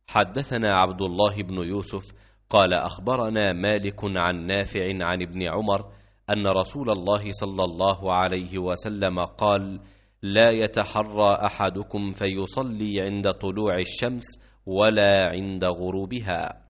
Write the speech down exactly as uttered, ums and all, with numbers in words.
حدثنا عبد الله بن يوسف قال أخبرنا مالك عن نافع عن ابن عمر أن رسول الله صلى الله عليه وسلم قال: لا يتحرى أحدكم فيصلي عند طلوع الشمس ولا عند غروبها.